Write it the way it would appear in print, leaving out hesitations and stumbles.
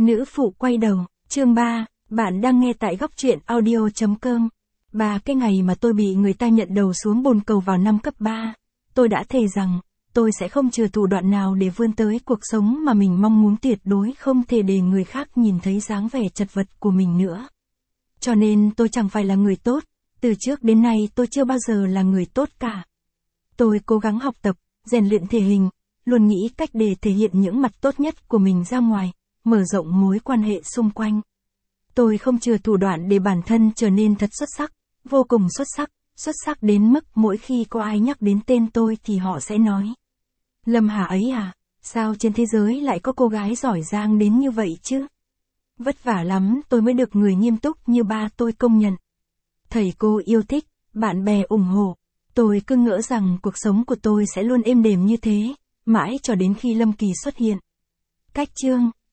Nữ phụ quay đầu, chương 3, bạn đang nghe tại góc truyện audio.com. Cái ngày mà tôi bị người ta nhận đầu xuống bồn cầu vào năm cấp 3, tôi đã thề rằng, tôi sẽ không chừa thủ đoạn nào để vươn tới cuộc sống mà mình mong muốn, tuyệt đối không thể để người khác nhìn thấy dáng vẻ chật vật của mình nữa. Cho nên tôi chẳng phải là người tốt, từ trước đến nay tôi chưa bao giờ là người tốt cả. Tôi cố gắng học tập, rèn luyện thể hình, luôn nghĩ cách để thể hiện những mặt tốt nhất của mình ra ngoài, mở rộng mối quan hệ xung quanh. Tôi không chừa thủ đoạn để bản thân trở nên thật xuất sắc, vô cùng xuất sắc đến mức mỗi khi có ai nhắc đến tên tôi thì họ sẽ nói: Lâm Hà ấy à, sao trên thế giới lại có cô gái giỏi giang đến như vậy chứ? Vất vả lắm tôi mới được người nghiêm túc như ba tôi công nhận. Thầy cô yêu thích, bạn bè ủng hộ. Tôi cứ ngỡ rằng cuộc sống của tôi sẽ luôn êm đềm như thế, mãi cho đến khi Lâm Kỳ xuất hiện. Cách chương